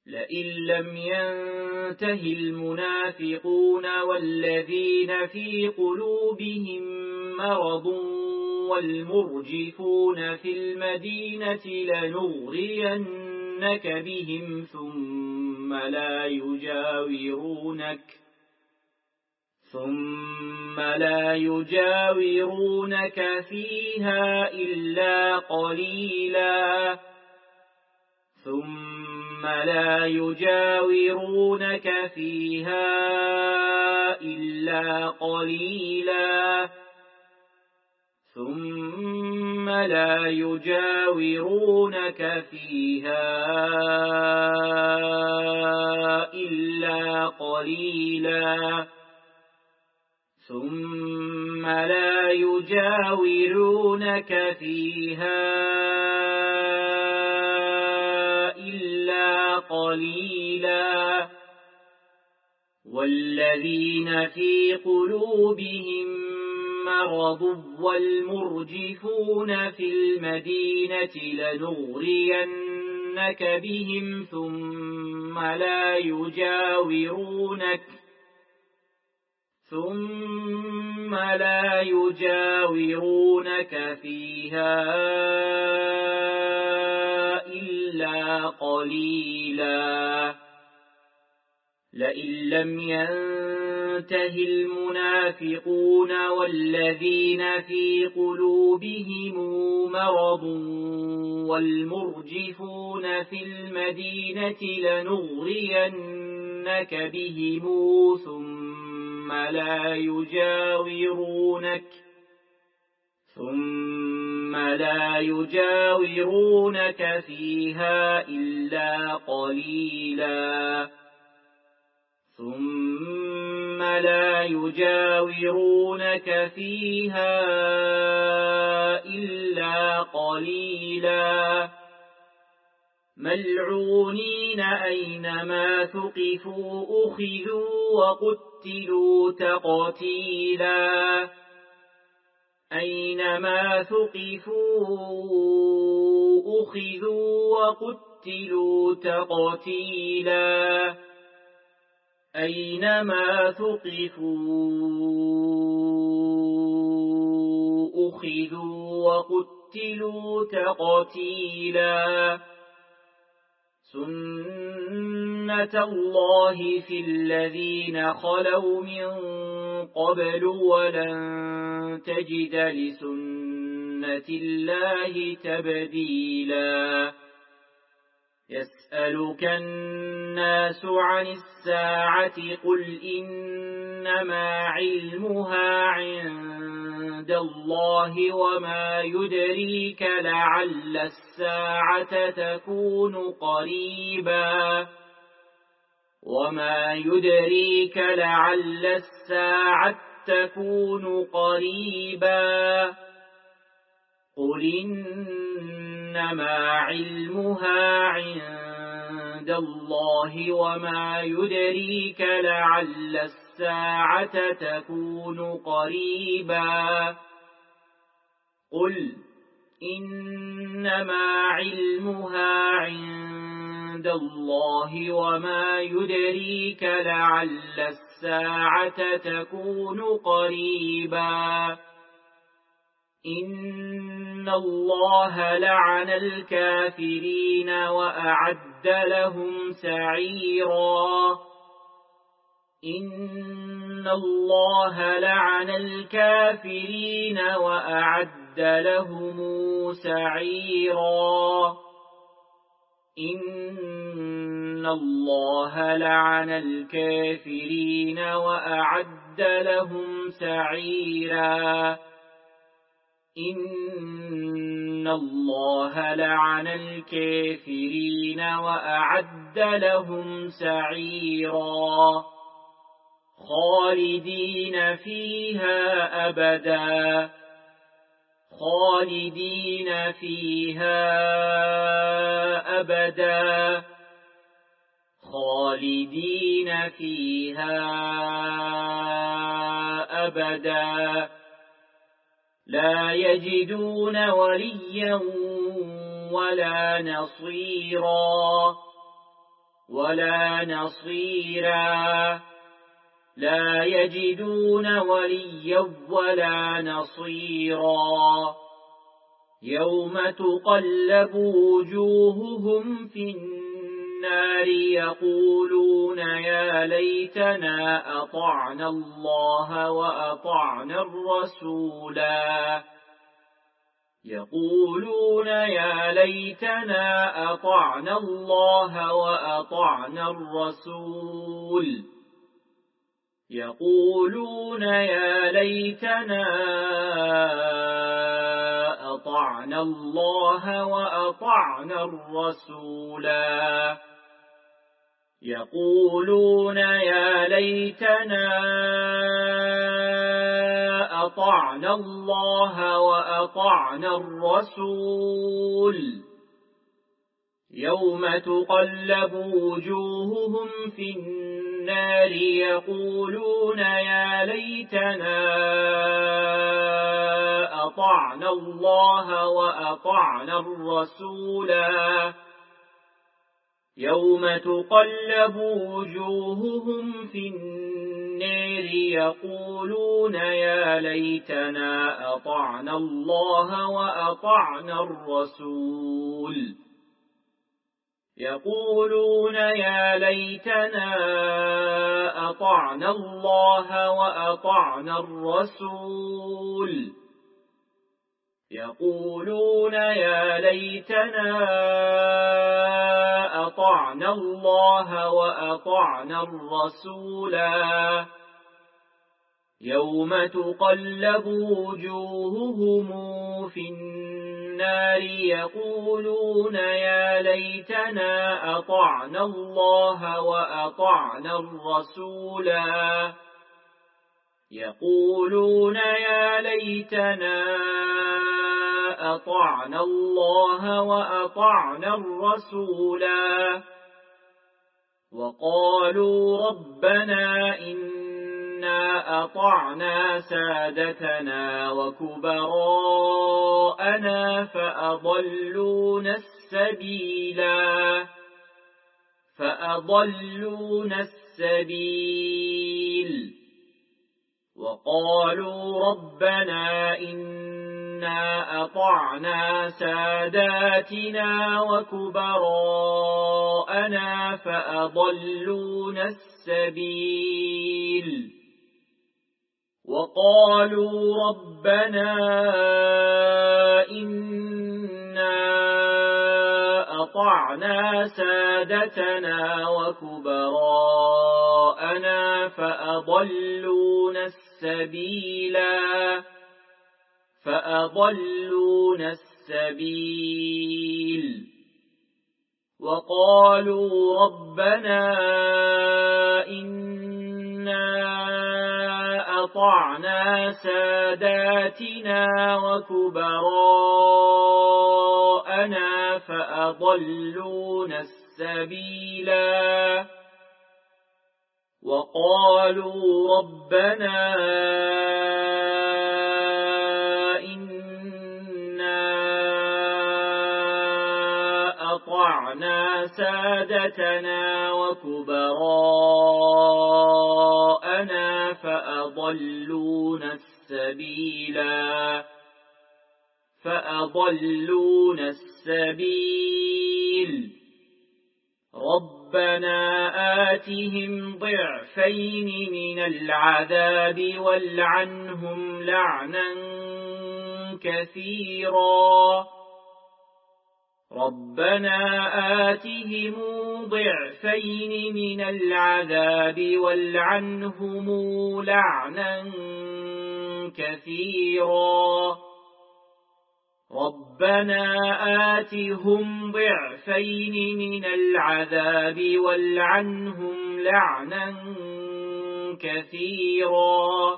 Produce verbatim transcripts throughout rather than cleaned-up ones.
لئن لم ينته المنافقون والذين في قلوبهم مرض والمرجفون في المدينة لنغرينك بهم ثم لا يجاورونك ثم لا يجاورونك فيها إلا قليلا ثم لا يجاورونك فيها إلا قليلا ثم لا يجاورونك فيها إلا قليلا ثم لا يجاورونك فيها إلا قليلا والذين في قلوبهم مرض والمرجفون في المدينة لنغرينك بهم ثم لا يجاورونك ثم لا يجاورونك فيها إلا قليلا لئن لم ينته المنافقون والذين في قلوبهم مرض والمرجفون في المدينة لنغرينك بهم ثم لا يجاورونك ثم لا يجاورونك فيها إلا قليلا ثم لا يجاورونك فيها إلا قليلا ملعونين أينما ثقفوا أخذوا وقتلوا تقتيلا أينما ثقفوا أخذوا وقتلوا تقتيلا أينما ثقفوا أخذوا وقتلوا تقتيلا سنة الله في الذين خلوا من قبل ولن تجد لسنة الله تبديلا يسألك الناس عن الساعة قل إنما علمها عند الله وما يدريك لعل الساعة تكون قريبا وما يدريك لعل الساعة تكون قريبا قل إنما علمها عند الله وما يدريك لعل الساعة تكون قريبا قل إنما علمها عند الله وما يدريك لعل الساعة تكون قريبا إن الله لعن الكافرين وأعد لهم سعيرا إن الله لعن الكافرين وأعد لهم سعيرا إن الله لعن الكافرين وأعد لهم سعيرا إن الله لعن الكافرين وأعد لهم سعيرا خالدين فيها أبدا خالدين فيها أبدا خالدين فيها أبدا لا يجدون وليا ولا نصيرا ولا نصيرا لا يجدون وليا ولا نصيرا يوم تقلب وجوههم في النار يقولون يا ليتنا أطعنا الله وأطعنا الرسولا يقولون يا ليتنا أطعنا الله وأطعنا الرسول يقولون يا ليتنا أطعنا الله وأطعنا الرسولا يقولون يا ليتنا أطعنا الله وأطعنا الرسول يوم تقلب وجوههم في النار يقولون يا ليتنا أطعنا الله وأطعنا الرسولا يوم تقلب وجوههم في النار يقولون يا ليتنا أطعنا الله وأطعنا الرسول يقولون يا ليتنا أطعنا الله وأطعنا الرسول يقولون يا ليتنا أطعنا الله وأطعنا الرسولا يوم تقلب وجوههم في النار يقولون يا ليتنا أطعنا الله وأطعنا الرسولا يقولون يا ليتنا أطعنا الله وأطعنا الرسولا وقالوا ربنا إنا أطعنا سادتنا وكبراءنا فأضلونا السبيلا فأضلونا السبيل وقالوا ربنا إنا أطعنا ساداتنا وكبراءنا فأضلونا السبيل وقالوا ربنا إنا أطعنا سادتنا وكبراءنا فأضلونا السبيلا فأضلونا السبيل وقالوا ربنا إنا أطعنا ساداتنا وكبراءنا فأضلونا السبيلا وقالوا ربنا إنا أطعنا سادتنا وكبراءنا فأضلونا السبيلا فأضلونا السبيل ربنا آتهم ضعفين من العذاب والعنهم لعنا كثيرا ربنا آتهم ضعفين من العذاب والعنهم لعنا كثيرا ربنا آتهم ضعفين من العذاب والعنهم لعنا كثيرا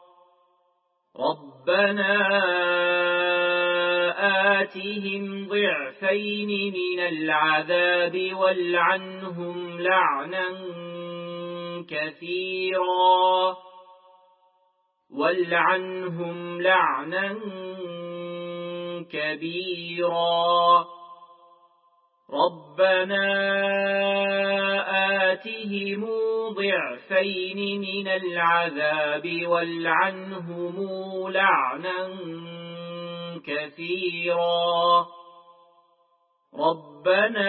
ربنا آتهم ضعفين من العذاب والعنهم لعنا كثيرا والعنهم لعنا كبيرا ربنا آتهم ضعفين من العذاب والعنهم لعنا كثيرا ربنا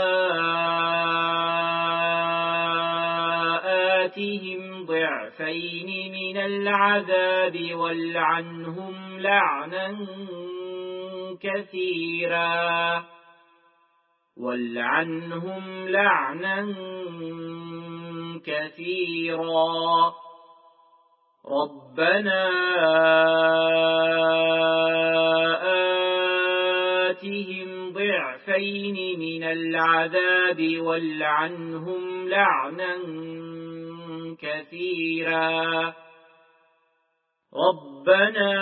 آتهم ضعفين من العذاب والعنهم لعنا كثيرا والعنهم لعنا كثيرا ربنا آتهم ضعفين من العذاب والعنهم لعنا كثيرا ربنا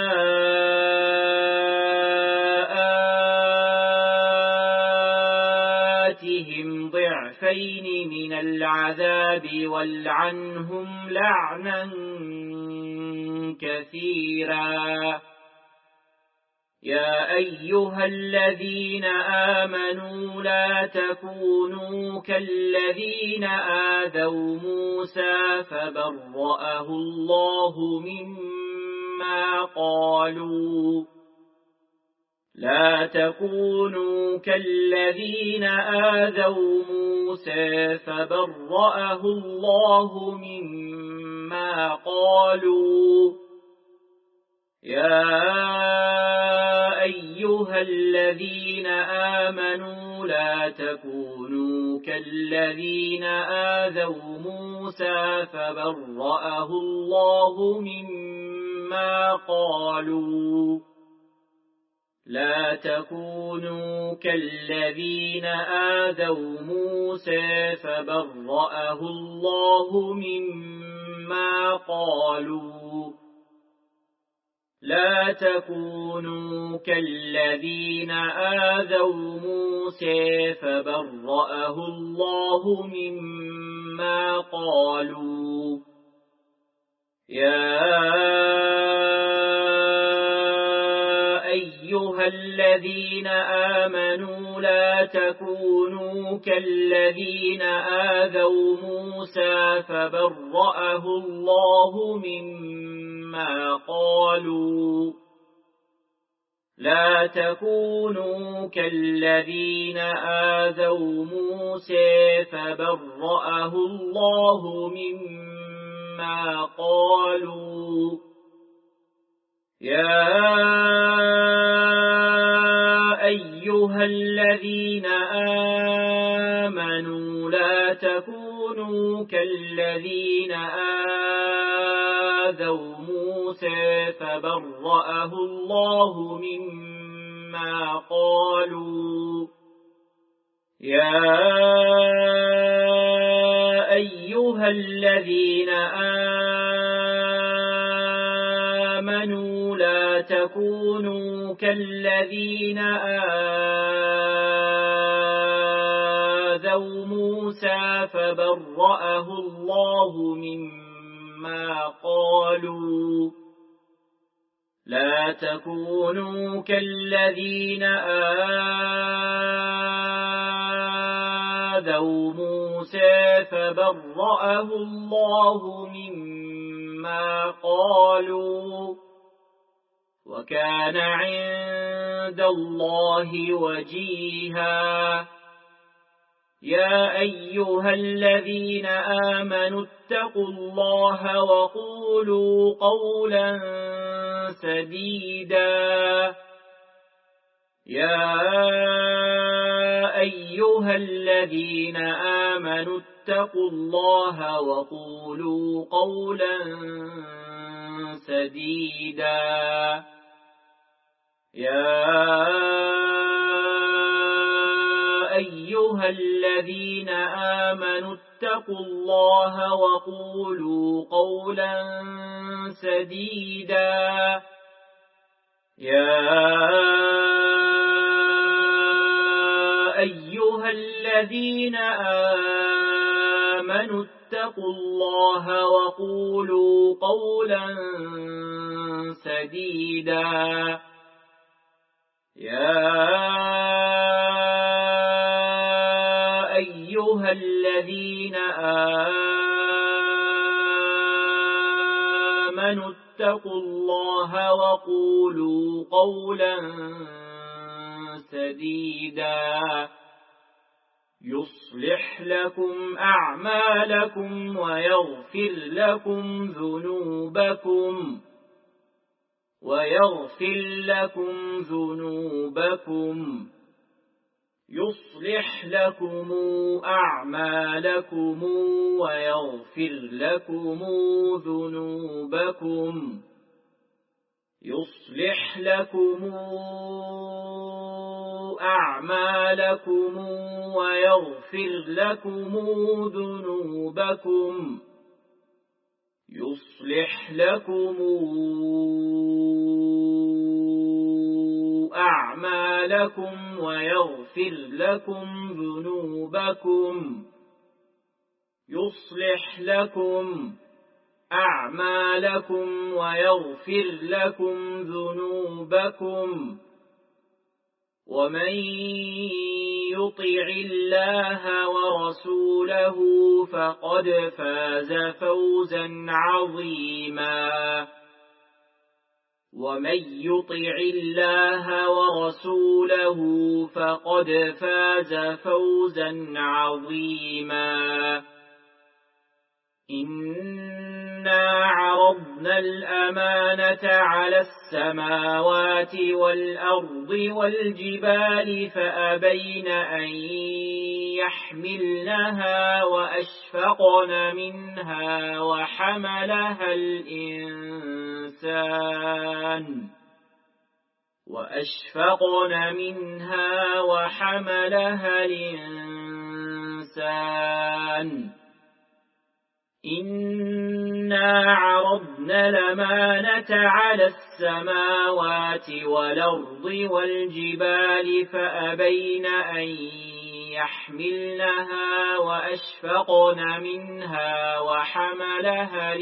آتهم ضعفين من العذاب والعنهم لعنا كثيرا يا أيها الذين آمنوا لا تكونوا كالذين آذوا موسى فبرأه الله مما قالوا لا تكونوا كالذين آذوا موسى فبرأه الله مما قالوا يا أيها الذين آمنوا لا تكونوا كالذين آذوا موسى فبرأه الله مما قالوا لا تكونوا كالذين آذوا موسى فبرأه الله مما قالوا لا تكونوا كالذين آذوا موسى فبرأه الله مما قالوا يا أيها الذين آمنوا لا تكونوا كالذين آذوا موسى فبرأه الله مما قالوا لا تكونوا كالذين آذوا موسى فبرأه الله مما قالوا يا أيها الذين آمنوا لا تكونوا كالذين آذوا موسى فبرأه الله مما قالوا يا أيها الذين آمنوا لا تكونوا كالذين آذوا موسى فبرأه الله مما قالوا لا تكونوا كالذين آذوا موسى فبرأه الله مما قالوا وكان عند الله وجيها يا أيها الذين آمنوا اتقوا الله وقولوا قولا سديدا يا أيها الذين آمنوا اتقوا الله وقولوا قولا سديدا يا أيها الذين آمنوا اتقوا الله وقولوا قولا سديدا يا أيها الذين آمنوا اتقوا الله وقولوا قولا سديدا يا أيها الذين آمنوا اتقوا الله وقولوا قولا سديدا يصلح لكم أعمالكم ويغفر لكم ذنوبكم ويغفر لكم ذنوبكم يصلح لكم أعمالكم ويغفر لكم ذنوبكم يصلح لكم أعمالكم ويغفر لكم ذنوبكم يصلح لكم أعمالكم ويغفر لكم ذنوبكم يصلح لكم أعمالكم ويغفر لكم ذنوبكم ومن يطع الله ورسوله فقد فاز فوزا عظيما ومن يطع الله ورسوله فقد فاز فوزا عظيما إنا عرضنا الأمانة على السماوات والأرض والجبال فأبين أن يحملنها وأشفقن منها وحملها الإنسان وأشفقن منها وحملها الإنسان إنا عرضنا الأمانة على السماوات والأرض والجبال فأبين أن يحملنها وأشفقن منها وحملها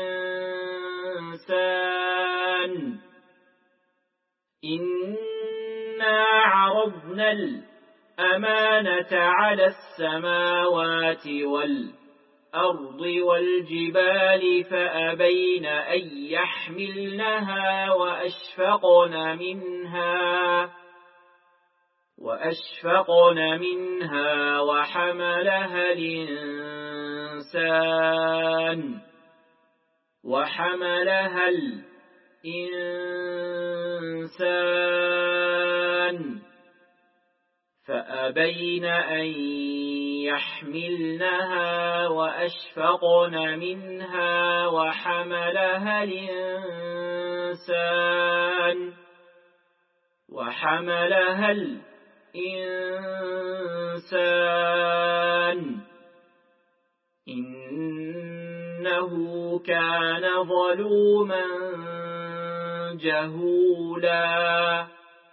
الإنسان إنا عرضنا الأمانة على السماوات والأرض الأرض والجبال فأبين أن يحملنها وأشفقن منها وأشفقن منها وحملها الإنسان وحملها الإنسان فأبين أن يحملنها وأشفقن منها وحملها الإنسان وحملها الإنسان إنه كان ظلوما جهولا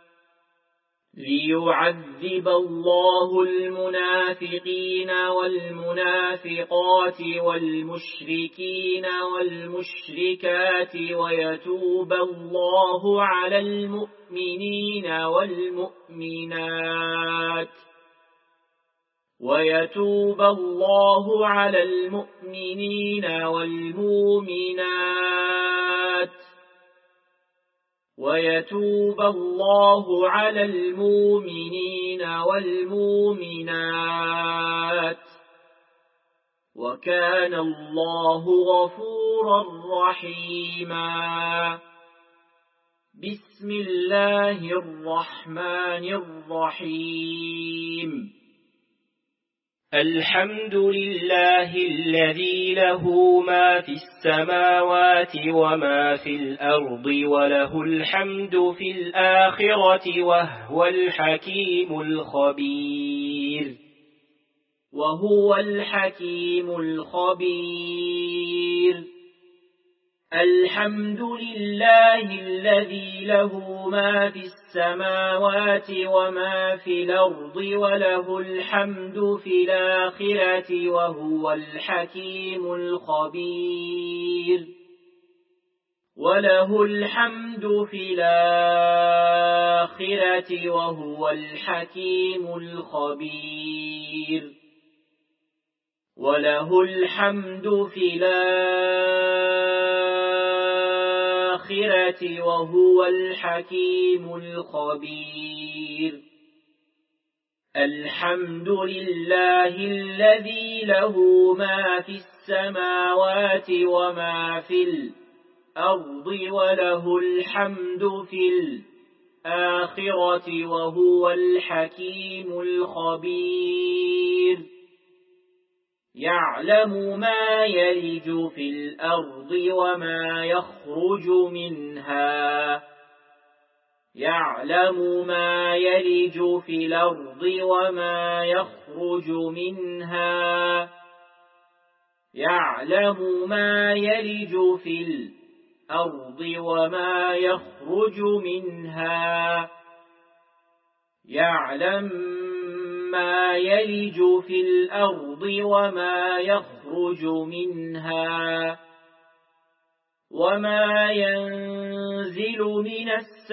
ليعذب الله المنافقين والمنافقات والمشركين والمشركات ويتوب الله على المؤمنين والمؤمنات ويتوب الله على المؤمنين والمؤمنات ويتوب الله على المؤمنين والمؤمنات وكان الله غفورا رحيما بسم الله الرحمن الرحيم الحمد لله الذي له ما في السماوات وما في الأرض وله الحمد في الآخرة وهو الحكيم الخبير وهو الحكيم الخبير الحمد لله الذي له ما في السماوات وما في الأرض وله الحمد في الآخرة وهو الحكيم الخبير وله الحمد في الآخرة وهو الحكيم الخبير وله الحمد في الآخرة وهو الحكيم الخبير. الحمد لله الذي له ما في السماوات وما في الأرض وله الحمد في الآخرة وهو الحكيم الخبير. يعلم ما يلج في الأرض وما يخرج منها يعلم ما يلج في الأرض وما يخرج منها يعلم ما يلج في الأرض وما يخرج منها يعلم ما يلج في الأرض وما يخرج منها وما ينزل من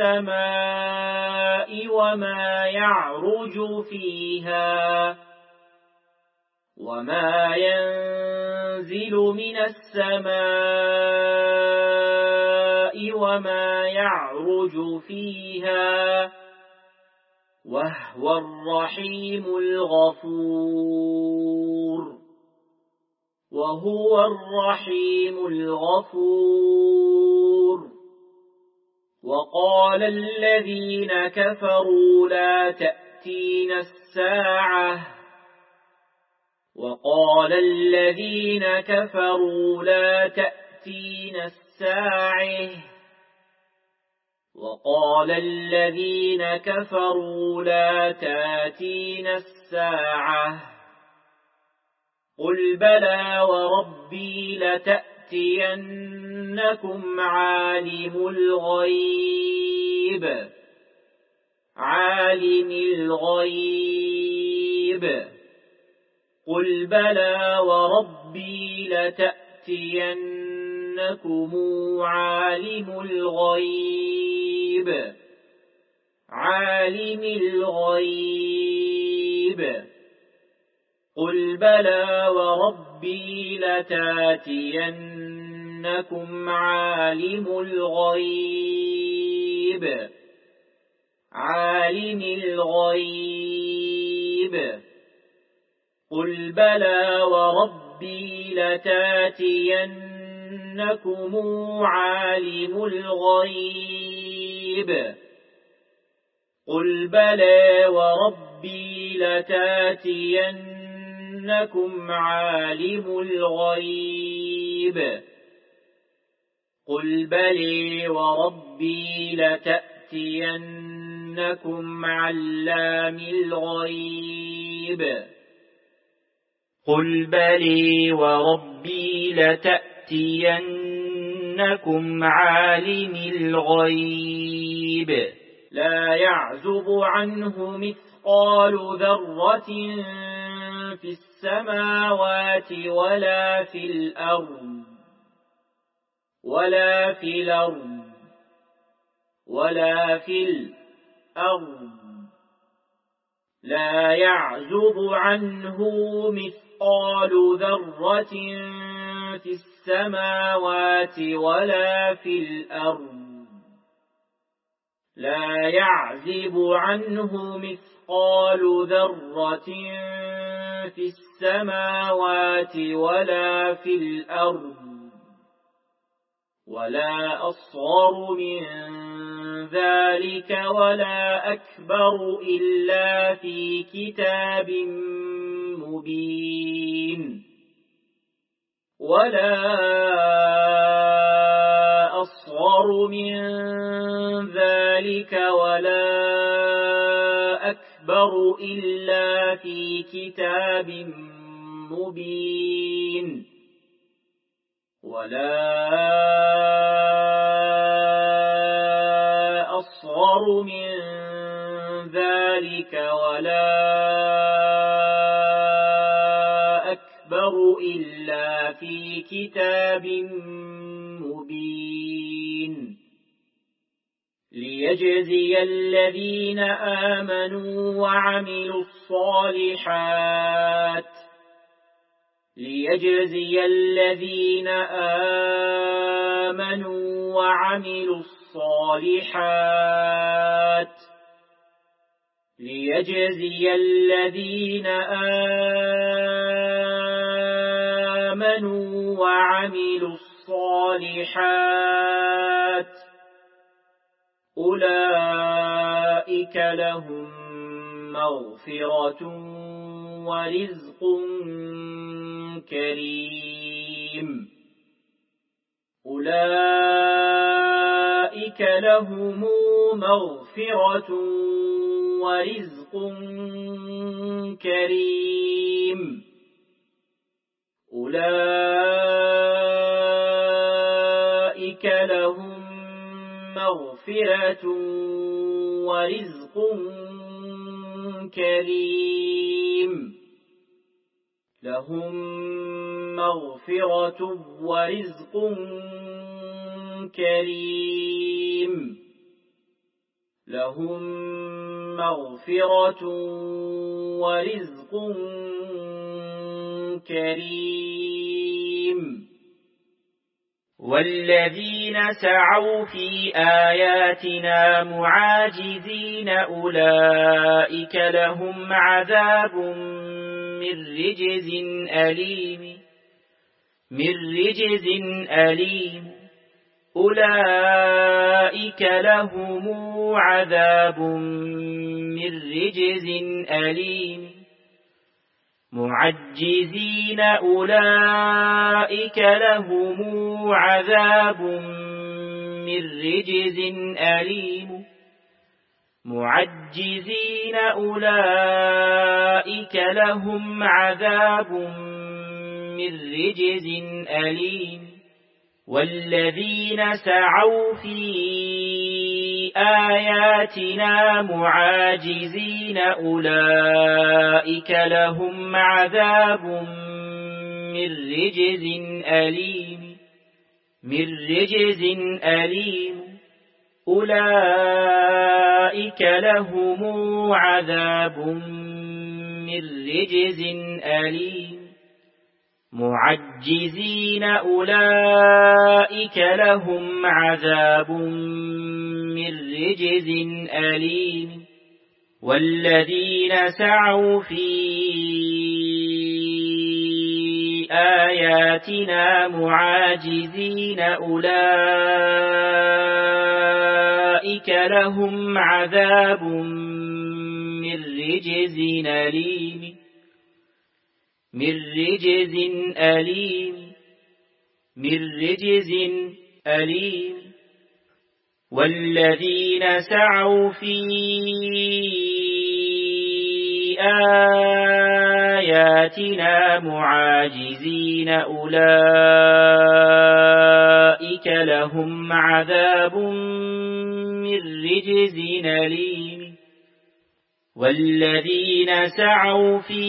السماء وما يعرج فيها وما ينزل من السماء وما يعرج فيها وهو الرحيم الغفور وهو الرحيم الغفور. وقال الذين كفروا لا تأتينا الساعة وقال الذين كفروا لا تأتينا الساعة وقال الذين كفروا لا تأتينا الساعة قل بلى وربي لتأتينكم عالم الغيب عالم الغيب قل بلى وربي لتأتينكم عالم الغيب عالم الغيب قل بلى وربي لتأتينكم عالم الغيب عالم الغيب قل بلى وربي لتأتينكم عالم الغيب قل بلى وربي لتأتينكم عالم الغيب قل بلى وربي لتأتينكم علام الغيب قل بلى وربي لتأتينكم عالم الغيب لا يعزب عنه مثقال ذرة في السماوات ولا في الأرض ولا في الأرض ولا في الأرض لا يعزب عنه مثقال ذرة في السماوات ولا في الأرض لا يعزب عنه مثقال ذرة في السماوات ولا في الأرض ولا أصغر من ذلك ولا أكبر إلا في كتاب مبين ولا أصغر من ذلك ولا أكبر إلا في كتاب مبين ولا أصغر من ذلك ولا أكبر إلا في كتاب مبين ليجزي الذين آمنوا وعملوا الصالحات ليجزي الذين آمنوا وعملوا الصالحات ليجزي الذين آمنوا وعملوا الصالحات أولئك لهم مغفرة ورزق كريم أولئك لهم مغفرة ورزق كريم أولئك لهم مغفرة ورزق كريم لهم مغفرة ورزق كريم لهم مغفرة ورزق كريم والذين سعوا في آياتنا معاجزين أولئك لهم عذاب من رجز أليم من رجز أليم أولئك لهم عذاب من رجز أليم معجزين أولئك لهم عذاب من رجز أليم معجزين أولئك لهم عذاب من رجز أليم والذين سعوا في آياتنا معاجزين أولئك لهم عذاب من رجز أليم من رجز أليم أولئك لهم عذاب من رجز أليم معجزين أولئك لهم عذاب من رجز أليم والذين سعوا في آياتنا معاجزين أولئك لهم عذاب من رجز أليم من رجز أليم من رجز أليم والذين سعوا في آياتنا معاجزين أولئك لهم عذاب من رجز أليم والذين سعوا في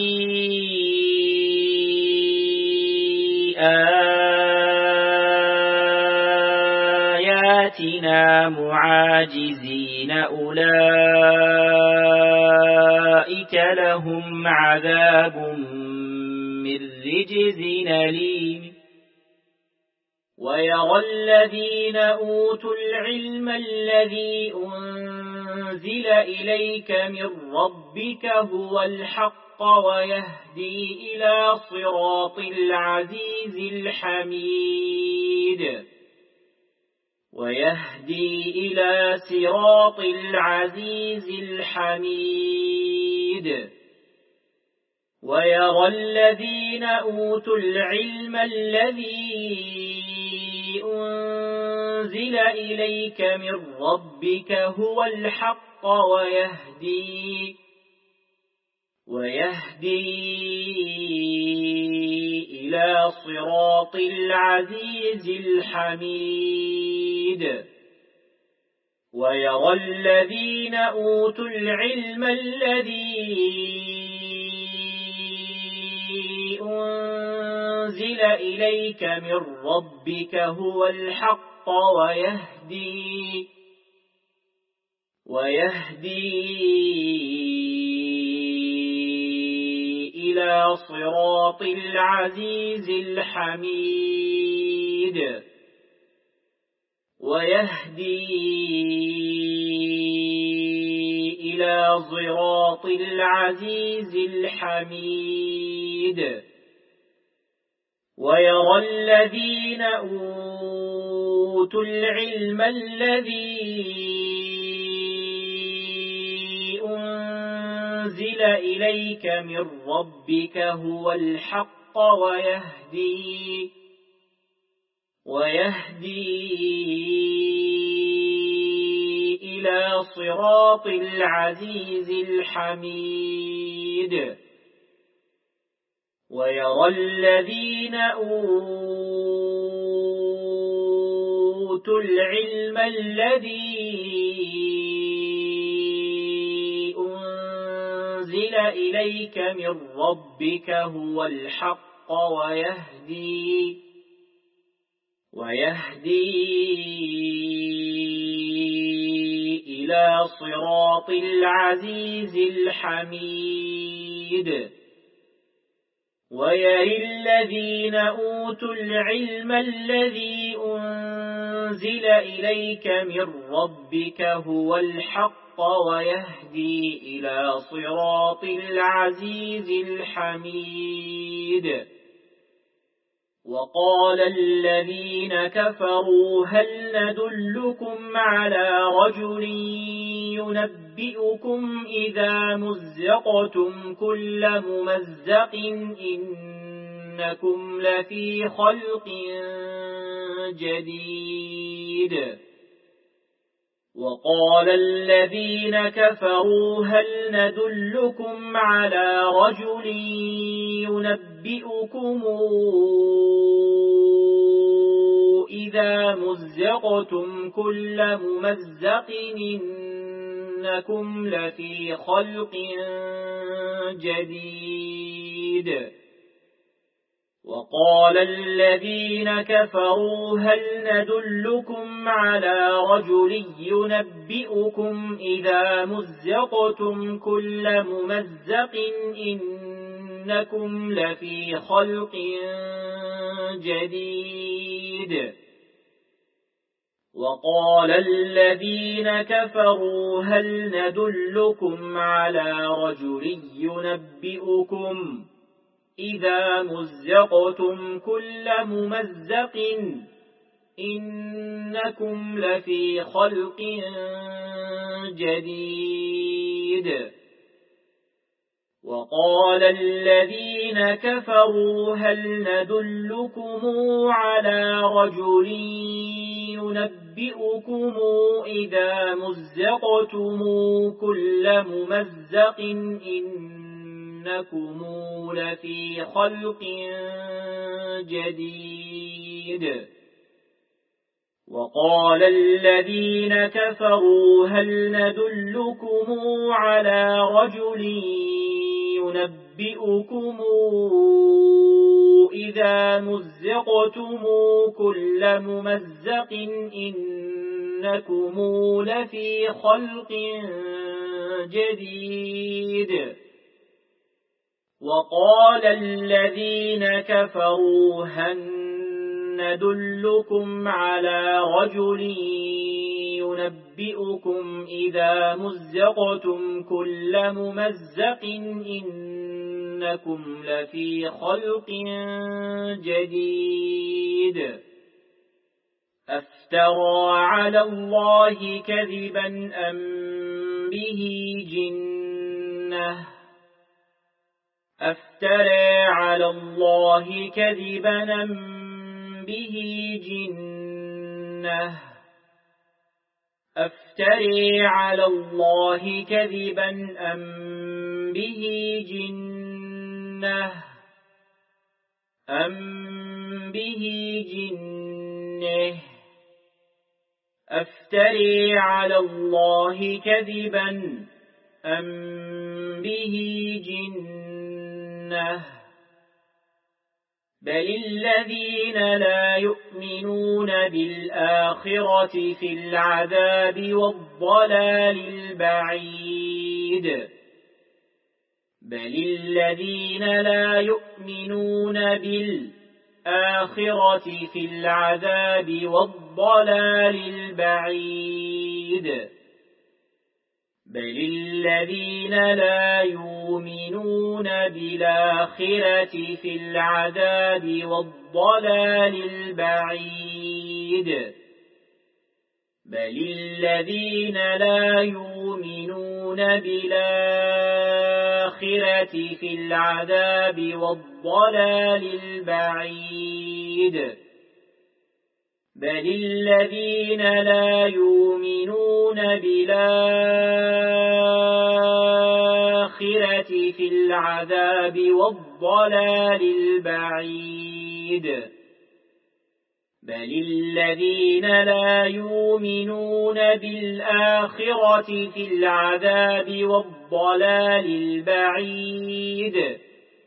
آياتنا معاجزين أولئك لهم عذاب من رجز أليم ويرى الذين أوتوا العلم الذي أنزل إليك من ربك هو الحق ويهدي إلى صراط العزيز الحميد ويهدي إلى صراط العزيز الحميد ويرى الذين أوتوا العلم الذي أنزل إليك من ربك هو الحق ويهدي ويهدي إلى صراط العزيز الحميد ويرى الذين أوتوا العلم الذي أنزل إليك من ربك هو الحق ويهدي ويهدي إلى صراط العزيز الحميد ويهدي إلى صراط العزيز الحميد ويرى الذين أوتوا العلم الذي أنزل إليك من ربك هو الحق ويهدي ويهدي إلى صراط العزيز الحميد ويرى الذين أوتوا العلم الذي أنزل إليك من ربك هو الحق ويهدي ويهدي إلى صراط العزيز الحميد ويرى الذين أوتوا العلم الذي أنزل إليك من ربك هو الحق ويهدي إلى صراط العزيز الحميد وقال الذين كفروا هل ندلكم على رجل ينبئكم إذا مزقتم كل ممزق إنكم لفي خلق جديد وقال الذين كفروا هل ندلكم على رجل ينبئكم إذا مزقتم كل ممزق إنكم لفي خلق جديد وقال الذين كفروا هل ندلكم على رجل ينبئكم إذا مزقتم كل ممزق إنكم لفي خلق جديد وقال الذين كفروا هل ندلكم على رجل ينبئكم إذا مزقتم كل ممزق إنكم لفي خلق جديد وقال الذين كفروا هل ندلكم على رجل ينبئكم إذا مزقتم كل ممزق إنكم لفي خلق جديد وقال الذين كفروا هل ندلكم على رجل ينبئكم إذا مزقتم كل ممزق إنكم لفي خلق جديد وقال الذين كفروا هل ندلكم على رجل ينبئكم إذا مزقتم كل ممزق إنكم لفي خلق جديد أفترى على الله كذبا أم به جنة أفترى على الله كذبا أم به جنة أفتري على الله كذبا أم به جنة أم به جنة أفتري على الله كذبا أم به جنة بل الذين لا يؤمنون بالآخرة في العذاب والضلال البعيد بل الذين لا يؤمنون بالآخرة في العذاب والضلال البعيد بل الذين لا يؤمنون بالآخرة في العذاب والضلال البعيد بل الذين لا يؤمنون بالآخرة في العذاب والضلال البعيد بل الذين لا يؤمنون بالآخرة في العذاب والضلال البعيد بل الذين لا يؤمنون بالآخرة في العذاب والضلال البعيد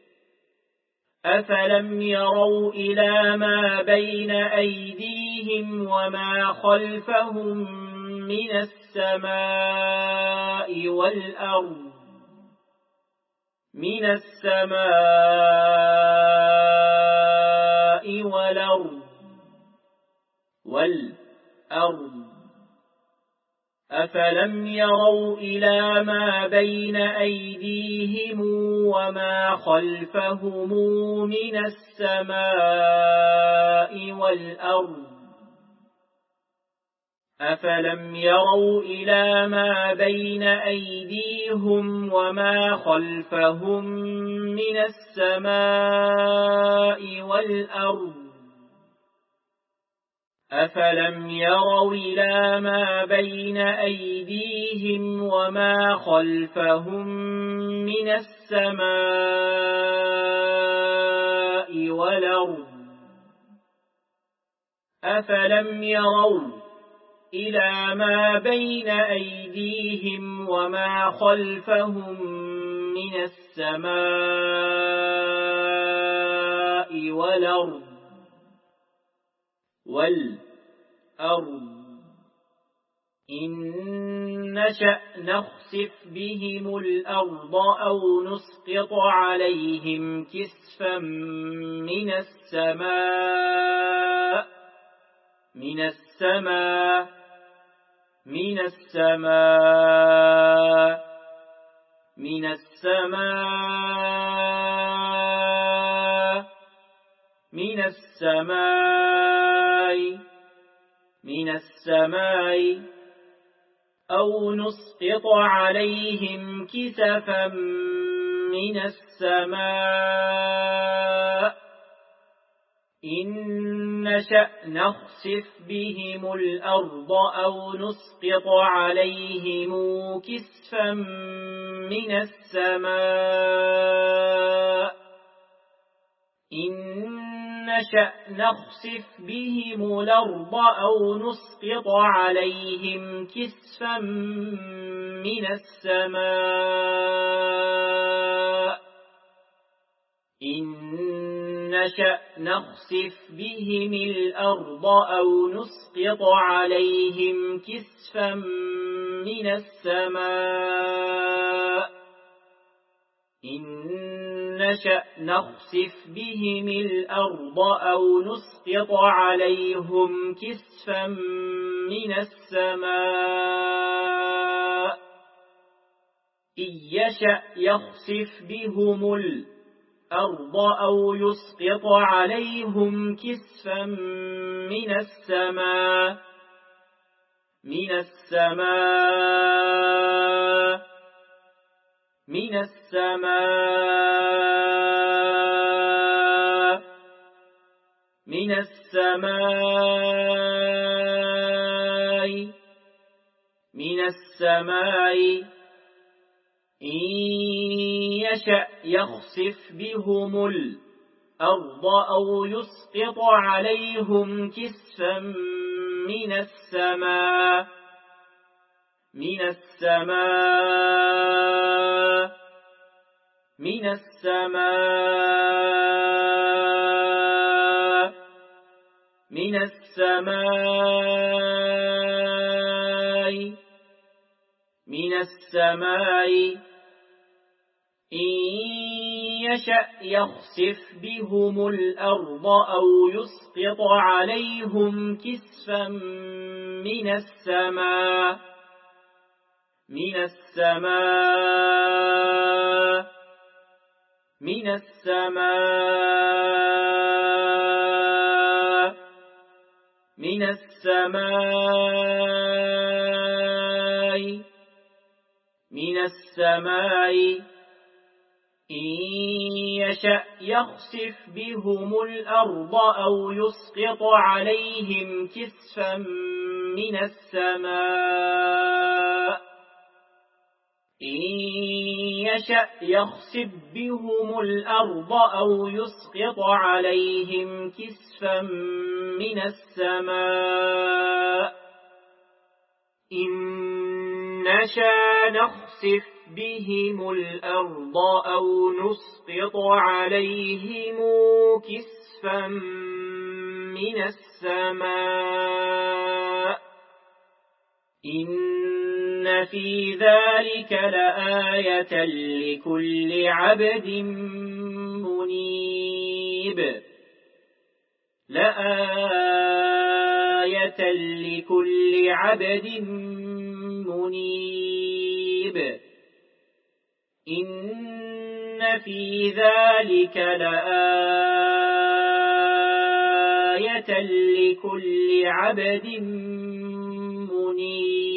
أفلم يروا إلى ما بين أيديهم وما خلفهم من السماء والأرض من السماء والأرض والأرض أفلم يروا إلى ما بين أيديهم وما خلفهم من السماء والأرض أفلم يروا إلى ما بين أيديهم وما خلفهم من السماء والأرض أفلم يروا إلى ما بين أيديهم وما خلفهم من السماء والأرض أفلم يروا إلى ما بين أيديهم وما خلفهم من السماء والأرض والأرض إن نشأ نخسف بهم الأرض أو نسقط عليهم كسفا من السماء من السماء من السماء من السماء من السماء من السماء أو نسقط عليهم كسفا من السماء إن نشأ نخسف بهم الأرض أو نسقط عليهم كسفا من السماء إن نشأ نخسف بهم الأرض أو نسقط عليهم كسفا من السماء إن نشأ نخسف بهم الأرض أو نسقط عليهم كسفا من السماء إن نشأ نخسف بهم الأرض أو نسقط عليهم كسفا من السماء إن يشأ يخسف بهم الأرض أو يسقط عليهم كسفا من السماء من السماء من السماء من السماء من السماء إن يشأ يخسف بهم الأرض أو يسقط عليهم كسفا من السماء من السماء من السماء من السماء من السماء إن يشأ يخسف بهم الأرض أو يسقط عليهم كسفا من السماء من السماء من السماء من السماء من السماء إن يشأ يخسف بهم الأرض أو يسقط عليهم كسفا من السماء إن يشأ يخسف بهم الأرض أو يسقط عليهم كسفا من السماء إن نشأ نخسف بهم الأرض أو نسقط عليهم كسفا من السماء إن في ذلك لآية لكل عبد منيب لآية لكل عبد منيب إن في ذلك لآية لكل عبد منيب